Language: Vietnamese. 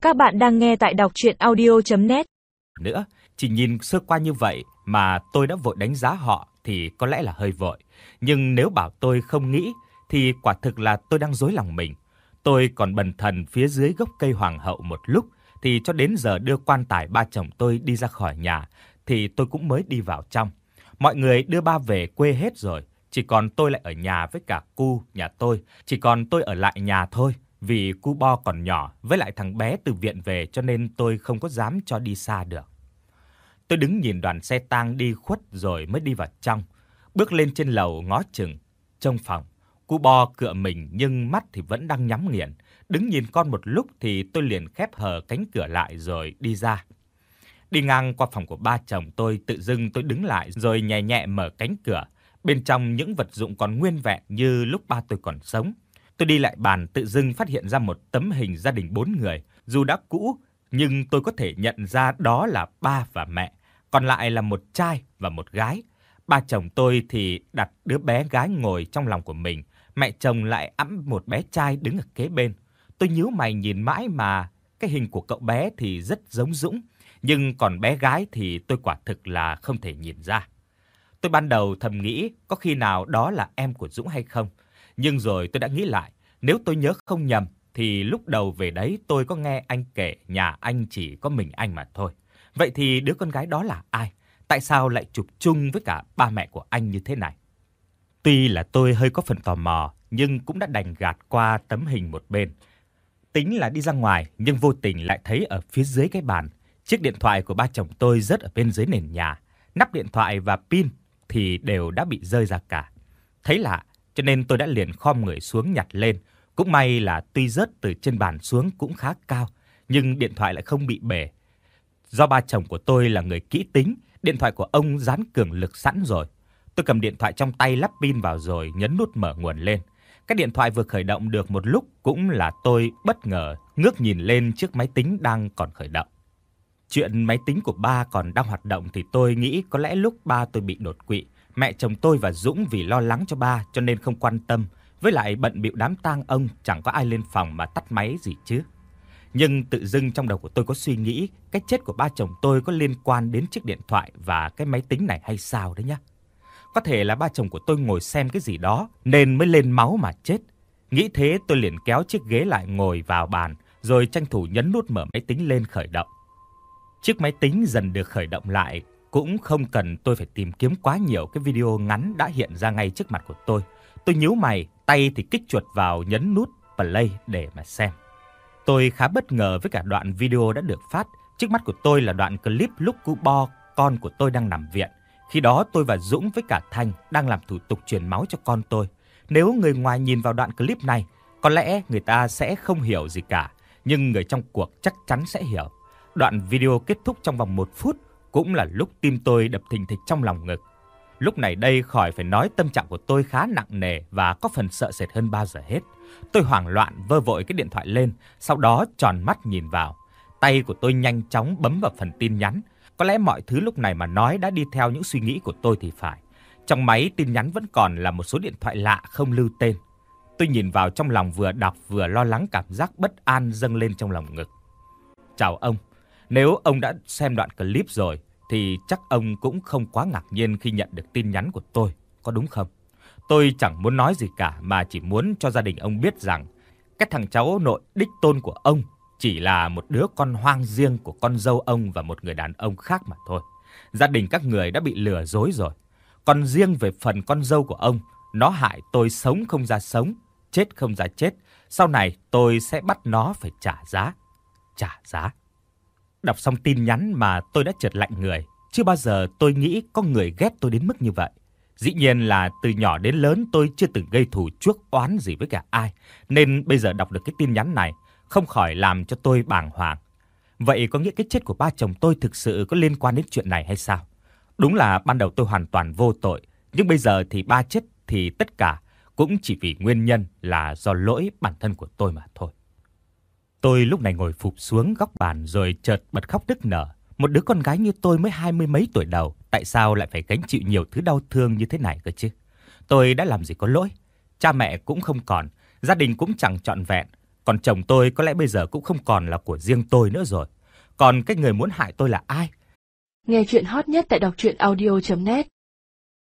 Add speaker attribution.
Speaker 1: Các bạn đang nghe tại đọc truyện audio.net.
Speaker 2: Nữa, chỉ nhìn sơ qua như vậy mà tôi đã vội đánh giá họ thì có lẽ là hơi vội. Nhưng nếu bảo tôi không nghĩ thì quả thực là tôi đang dối lòng mình. Tôi còn bần thần phía dưới gốc cây hoàng hậu một lúc thì cho đến giờ đưa quan tài ba chồng tôi đi ra khỏi nhà thì tôi cũng mới đi vào trong. Mọi người đưa ba về quê hết rồi, chỉ còn tôi lại ở nhà với cả cu nhà tôi, chỉ còn tôi ở lại nhà thôi. Vì cu Bo còn nhỏ với lại thằng bé từ viện về cho nên tôi không có dám cho đi xa được. Tôi đứng nhìn đoàn xe tang đi khuất rồi mới đi vào trong. Bước lên trên lầu ngó chừng, trong phòng, cu Bo cựa mình nhưng mắt thì vẫn đang nhắm nghiền. Đứng nhìn con một lúc thì tôi liền khép hờ cánh cửa lại rồi đi ra. Đi ngang qua phòng của ba chồng tôi, tự dưng tôi đứng lại rồi nhẹ nhẹ mở cánh cửa. Bên trong những vật dụng còn nguyên vẹn như lúc ba tôi còn sống. Tôi đi lại bàn tự dưng phát hiện ra một tấm hình gia đình 4 người, dù đã cũ nhưng tôi có thể nhận ra đó là ba và mẹ, còn lại là một trai và một gái. Ba chồng tôi thì đặt đứa bé gái ngồi trong lòng của mình, mẹ chồng lại ẵm một bé trai đứng ở kế bên. Tôi nhíu mày nhìn mãi mà cái hình của cậu bé thì rất giống Dũng, nhưng còn bé gái thì tôi quả thực là không thể nhìn ra. Tôi ban đầu thầm nghĩ có khi nào đó là em của Dũng hay không, nhưng rồi tôi đã nghĩ lại, nếu tôi nhớ không nhầm thì lúc đầu về đấy tôi có nghe anh kể nhà anh chỉ có mình anh mà thôi. Vậy thì đứa con gái đó là ai? Tại sao lại chụp chung với cả ba mẹ của anh như thế này? Tuy là tôi hơi có phần tò mò, nhưng cũng đã đành gạt qua tấm hình một bên. Tính là đi ra ngoài, nhưng vô tình lại thấy ở phía dưới cái bàn, chiếc điện thoại của ba chồng tôi rớt ở bên dưới nền nhà. Nắp điện thoại và pin thì đều đã bị rơi ra cả. Thấy lạ, cho nên tôi đã liền khom người xuống nhặt lên. Cũng may là tuy rớt từ trên bàn xuống cũng khá cao, nhưng điện thoại lại không bị bể. Do ba chồng của tôi là người kỹ tính, điện thoại của ông dán cường lực sẵn rồi. Tôi cầm điện thoại trong tay lắp pin vào rồi nhấn nút mở nguồn lên. Cái điện thoại vừa khởi động được một lúc cũng là tôi bất ngờ ngước nhìn lên chiếc máy tính đang còn khởi động. Chuyện máy tính của ba còn đang hoạt động thì tôi nghĩ có lẽ lúc ba tôi bị đột quỵ, mẹ chồng tôi và Dũng vì lo lắng cho ba cho nên không quan tâm, với lại bận bịu đám tang ông chẳng có ai lên phòng mà tắt máy gì chứ. Nhưng tự dưng trong đầu của tôi có suy nghĩ cái chết của ba chồng tôi có liên quan đến chiếc điện thoại và cái máy tính này hay sao đấy nhá. Có thể là ba chồng của tôi ngồi xem cái gì đó nên mới lên máu mà chết. Nghĩ thế tôi liền kéo chiếc ghế lại ngồi vào bàn rồi tranh thủ nhấn nút mở máy tính lên khởi động. Chiếc máy tính dần được khởi động lại, cũng không cần tôi phải tìm kiếm quá nhiều, cái video ngắn đã hiện ra ngay trước mặt của tôi. Tôi nhíu mày, tay thì kích chuột vào nhấn nút play để mà xem. Tôi khá bất ngờ với cả đoạn video đã được phát. Trước mắt của tôi là đoạn clip lúc cu Bo, con của tôi đang nằm viện. Khi đó tôi và Dũng với cả Thanh đang làm thủ tục truyền máu cho con tôi. Nếu người ngoài nhìn vào đoạn clip này, có lẽ người ta sẽ không hiểu gì cả, nhưng người trong cuộc chắc chắn sẽ hiểu. Đoạn video kết thúc trong vòng 1 phút, cũng là lúc tim tôi đập thình thịch trong lòng ngực. Lúc này đây khỏi phải nói tâm trạng của tôi khá nặng nề và có phần sợ sệt hơn bao giờ hết. Tôi hoảng loạn vơ vội cái điện thoại lên, sau đó tròn mắt nhìn vào. Tay của tôi nhanh chóng bấm vào phần tin nhắn. Có lẽ mọi thứ lúc này mà nói đã đi theo những suy nghĩ của tôi thì phải. Trong máy tin nhắn vẫn còn là một số điện thoại lạ không lưu tên. Tôi nhìn vào trong lòng vừa đọc vừa lo lắng, cảm giác bất an dâng lên trong lòng ngực. Chào ông, nếu ông đã xem đoạn clip rồi thì chắc ông cũng không quá ngạc nhiên khi nhận được tin nhắn của tôi, có đúng không? Tôi chẳng muốn nói gì cả mà chỉ muốn cho gia đình ông biết rằng cái thằng cháu nội đích tôn của ông chỉ là một đứa con hoang riêng của con dâu ông và một người đàn ông khác mà thôi. Gia đình các người đã bị lừa dối rồi. Còn riêng về phần con dâu của ông, nó hại tôi sống không ra sống, chết không ra chết. Sau này tôi sẽ bắt nó phải trả giá. Trả giá. Đọc xong tin nhắn mà tôi đã chợt lạnh người. Chưa bao giờ tôi nghĩ có người ghét tôi đến mức như vậy. Dĩ nhiên là từ nhỏ đến lớn tôi chưa từng gây thù chuốc oán gì với cả ai, nên bây giờ đọc được cái tin nhắn này không khỏi làm cho tôi bàng hoàng. Vậy có nghĩa cái chết của ba chồng tôi thực sự có liên quan đến chuyện này hay sao? Đúng là ban đầu tôi hoàn toàn vô tội, nhưng bây giờ thì ba chết thì tất cả cũng chỉ vì nguyên nhân là do lỗi bản thân của tôi mà thôi. Tôi lúc này ngồi phụp xuống góc bàn rồi chợt bật khóc nức nở. Một đứa con gái như tôi mới 20 mấy tuổi đầu, tại sao lại phải gánh chịu nhiều thứ đau thương như thế này cơ chứ? Tôi đã làm gì có lỗi? Cha mẹ cũng không còn, gia đình cũng chẳng trọn vẹn. Còn chồng tôi có lẽ bây giờ cũng không còn là của riêng tôi nữa rồi. Còn cái người muốn hại tôi là ai?
Speaker 3: Nghe truyện hot nhất tại đọc truyện audio net